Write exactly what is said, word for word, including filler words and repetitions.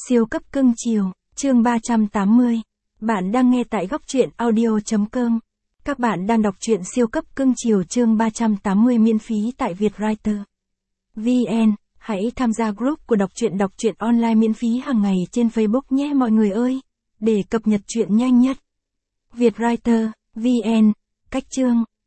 Siêu cấp cưng chiều, chương ba trăm tám mươi. Bạn đang nghe tại góc truyện audio chấm com. Các bạn đang đọc truyện siêu cấp cưng chiều chương ba trăm tám mươi miễn phí tại Vietwriter vê en. Hãy tham gia group của đọc truyện đọc truyện online miễn phí hàng ngày trên Facebook nhé mọi người ơi, để cập nhật truyện nhanh nhất. Vietwriter vê en, cách chương.